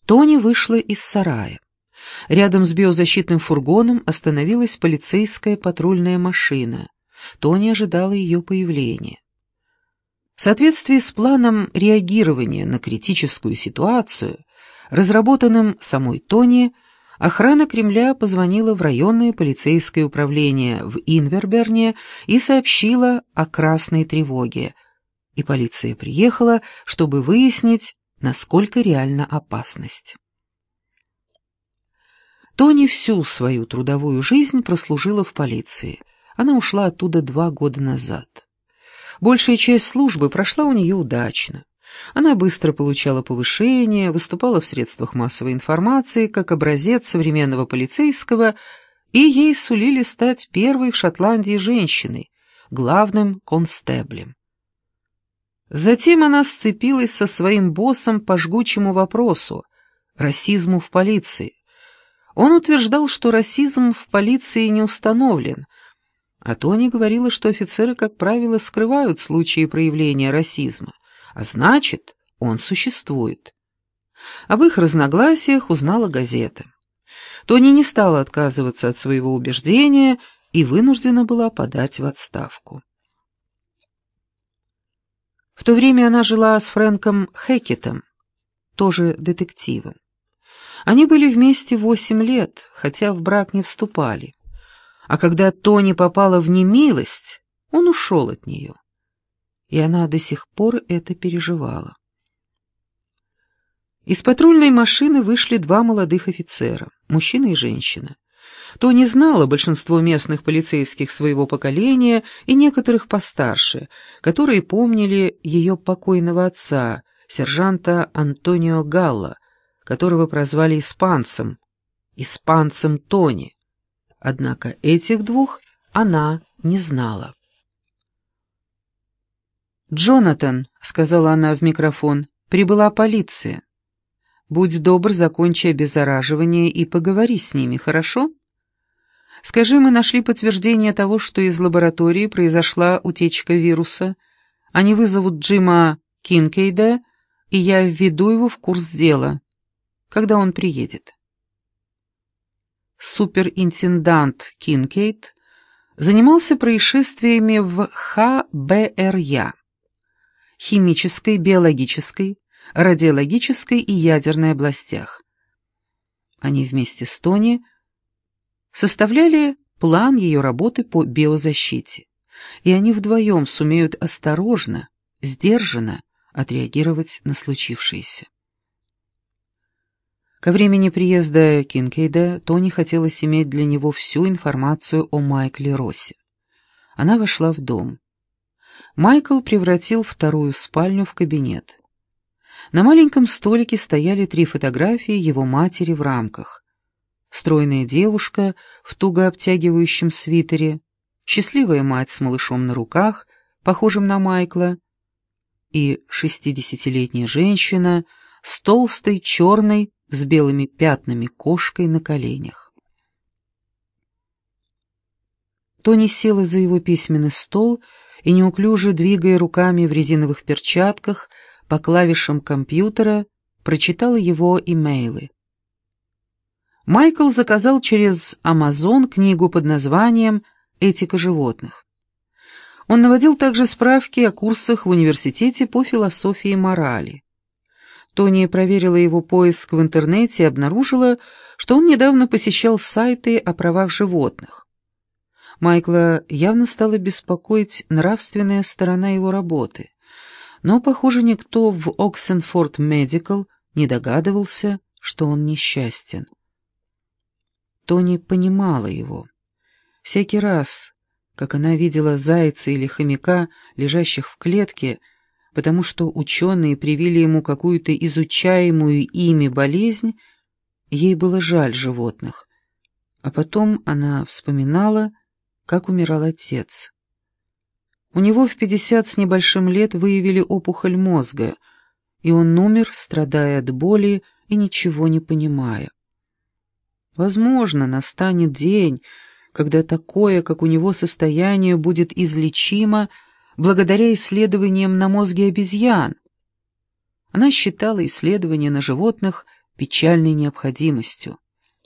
Тони вышла из сарая. Рядом с биозащитным фургоном остановилась полицейская патрульная машина. Тони ожидала ее появления. В соответствии с планом реагирования на критическую ситуацию, разработанным самой Тони, охрана Кремля позвонила в районное полицейское управление в Инверберне и сообщила о красной тревоге. И полиция приехала, чтобы выяснить, насколько реальна опасность. Тони всю свою трудовую жизнь прослужила в полиции. Она ушла оттуда 2 года назад. Большая часть службы прошла у нее удачно. Она быстро получала повышение, выступала в средствах массовой информации как образец современного полицейского, и ей сулили стать первой в Шотландии женщиной, главным констеблем. Затем она сцепилась со своим боссом по жгучему вопросу – расизму в полиции. Он утверждал, что расизм в полиции не установлен, а Тони говорила, что офицеры, как правило, скрывают случаи проявления расизма, а значит, он существует. Об их разногласиях узнала газета. Тони не стала отказываться от своего убеждения и вынуждена была подать в отставку. В то время она жила с Фрэнком Хэкетом, тоже детективом. Они были вместе 8 лет, хотя в брак не вступали. А когда Тони попала в немилость, он ушел от нее. И она до сих пор это переживала. Из патрульной машины вышли 2 молодых офицера, мужчина и женщина. Тони знала большинство местных полицейских своего поколения и некоторых постарше, которые помнили ее покойного отца, сержанта Антонио Галла, которого прозвали испанцем Тони. Однако этих 2 она не знала. «Джонатан», — сказала она в микрофон, — «прибыла полиция. Будь добр, закончи обеззараживание и поговори с ними, хорошо? Скажи, мы нашли подтверждение того, что из лаборатории произошла утечка вируса. Они вызовут Джима Кинкейда, и я введу его в курс дела, когда он приедет». Суперинтендант Кинкейд занимался происшествиями в ХБРЯ – химической, биологической, радиологической и ядерной областях. Они вместе с Тони составляли план ее работы по биозащите, и они вдвоем сумеют осторожно, сдержанно отреагировать на случившееся. Ко времени приезда Кинкейда Тони хотелось иметь для него всю информацию о Майкле Россе. Она вошла в дом. Майкл превратил 2-ю спальню в кабинет. На маленьком столике стояли 3 фотографии его матери в рамках. Стройная девушка в туго обтягивающем свитере, счастливая мать с малышом на руках, похожим на Майкла, и 60-летняя женщина с толстой, черной, с белыми пятнами кошкой на коленях. Тони села за его письменный стол и, неуклюже двигая руками в резиновых перчатках по клавишам компьютера, прочитала его имейлы. Майкл заказал через Amazon книгу под названием «Этика животных». Он наводил также справки о курсах в университете по философии и морали. Тони проверила его поиск в интернете и обнаружила, что он недавно посещал сайты о правах животных. Майкла явно стала беспокоить нравственная сторона его работы, но, похоже, никто в Оксенфорд Медикал не догадывался, что он несчастен. Тони понимала его. Всякий раз, как она видела зайца или хомяка, лежащих в клетке, потому что ученые привили ему какую-то изучаемую ими болезнь, ей было жаль животных. А потом она вспоминала, как умирал отец. У него в 50 с небольшим лет выявили опухоль мозга, и он умер, страдая от боли и ничего не понимая. Возможно, настанет день, когда такое, как у него, состояние будет излечимо благодаря исследованиям на мозге обезьян. Она считала исследования на животных печальной необходимостью.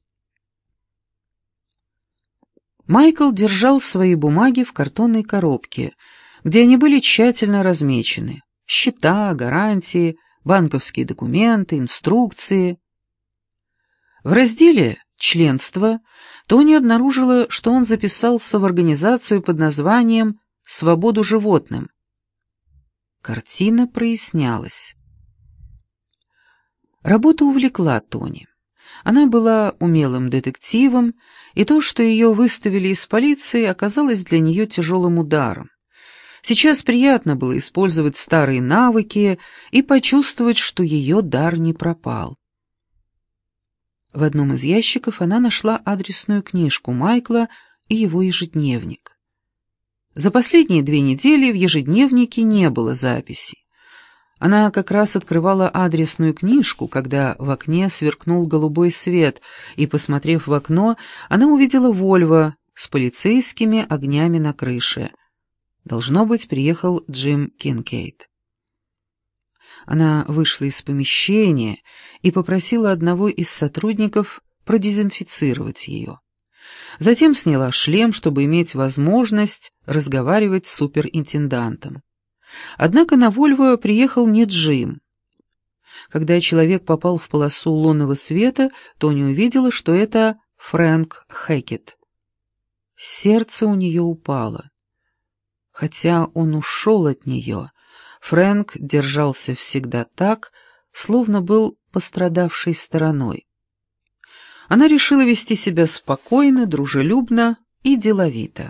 Майкл держал свои бумаги в картонной коробке, где они были тщательно размечены: счета, гарантии, банковские документы, инструкции. В разделе «Членство» Тони обнаружила, что он записался в организацию под названием «Свободу животным». Картина прояснялась. Работа увлекла Тони. Она была умелым детективом, и то, что ее выставили из полиции, оказалось для нее тяжелым ударом. Сейчас приятно было использовать старые навыки и почувствовать, что ее дар не пропал. В одном из ящиков она нашла адресную книжку Майкла и его ежедневник. За последние 2 недели в ежедневнике не было записей. Она как раз открывала адресную книжку, когда в окне сверкнул голубой свет, и, посмотрев в окно, она увидела Вольво с полицейскими огнями на крыше. Должно быть, приехал Джим Кинкейд. Она вышла из помещения и попросила одного из сотрудников продезинфицировать ее. Затем сняла шлем, чтобы иметь возможность разговаривать с суперинтендантом. Однако на Вольво приехал не Джим. Когда человек попал в полосу лунного света, Тони увидела, что это Фрэнк Хэкет. Сердце у нее упало. Хотя он ушел от нее, Фрэнк держался всегда так, словно был пострадавшей стороной. Она решила вести себя спокойно, дружелюбно и деловито.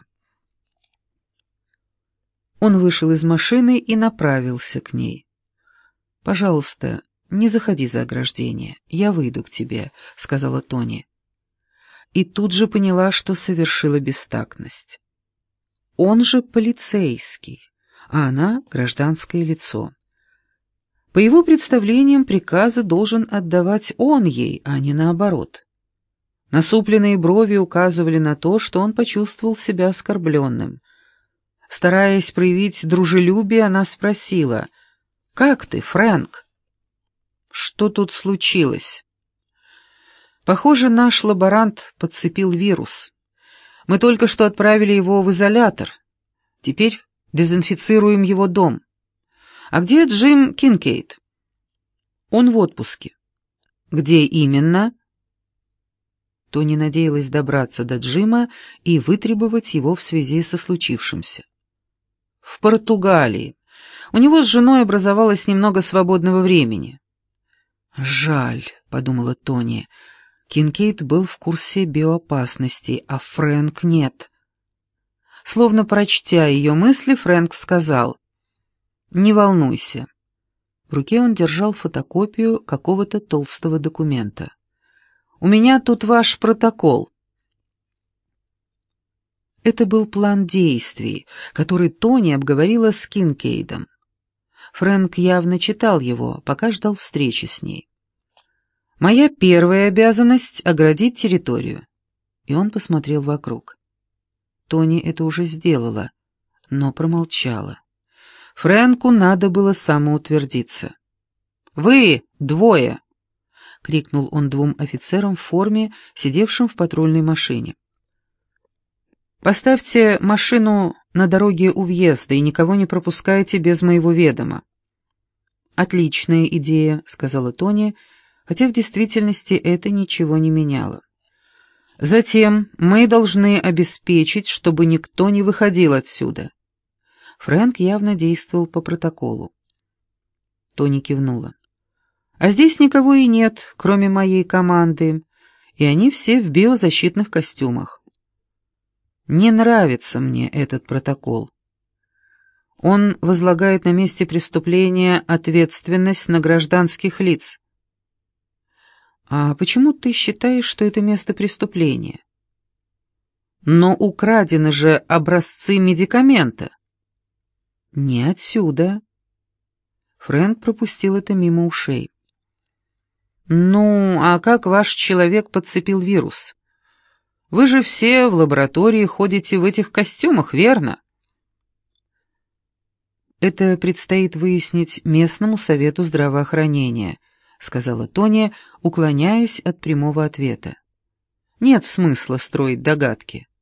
Он вышел из машины и направился к ней. «Пожалуйста, не заходи за ограждение, я выйду к тебе», — сказала Тони. И тут же поняла, что совершила бестактность. Он же полицейский, а она — гражданское лицо. По его представлениям, приказы должен отдавать он ей, а не наоборот. Насупленные брови указывали на то, что он почувствовал себя оскорбленным. Стараясь проявить дружелюбие, она спросила: «Как ты, Фрэнк?» «Что тут случилось?» «Похоже, наш лаборант подцепил вирус. Мы только что отправили его в изолятор. Теперь дезинфицируем его дом. А где Джим Кинкейд?» «Он в отпуске». «Где именно?» Тони надеялась добраться до Джима и вытребовать его в связи со случившимся. «В Португалии. У него с женой образовалось немного свободного времени». «Жаль», — подумала Тони, — Кинкейд был в курсе биоопасности, а Фрэнк нет. Словно прочтя ее мысли, Фрэнк сказал: «Не волнуйся». В руке он держал фотокопию какого-то толстого документа. «У меня тут ваш протокол». Это был план действий, который Тони обговорила с Кинкейдом. Фрэнк явно читал его, пока ждал встречи с ней. «Моя первая обязанность — оградить территорию». И он посмотрел вокруг. Тони это уже сделала, но промолчала. Фрэнку надо было самоутвердиться. «Вы двое!» — крикнул он 2 офицерам в форме, сидевшим в патрульной машине. «Поставьте машину на дороге у въезда и никого не пропускайте без моего ведома». «Отличная идея», — сказала Тони, хотя в действительности это ничего не меняло. «Затем мы должны обеспечить, чтобы никто не выходил отсюда». Фрэнк явно действовал по протоколу. Тони кивнула. «А здесь никого и нет, кроме моей команды, и они все в биозащитных костюмах. Не нравится мне этот протокол. Он возлагает на месте преступления ответственность на гражданских лиц». «А почему ты считаешь, что это место преступления?» «Но украдены же образцы медикамента». «Не отсюда». Фрэнк пропустил это мимо ушей. «Ну, а как ваш человек подцепил вирус? Вы же все в лаборатории ходите в этих костюмах, верно?» «Это предстоит выяснить местному совету здравоохранения», — сказала Тоня, уклоняясь от прямого ответа. «Нет смысла строить догадки.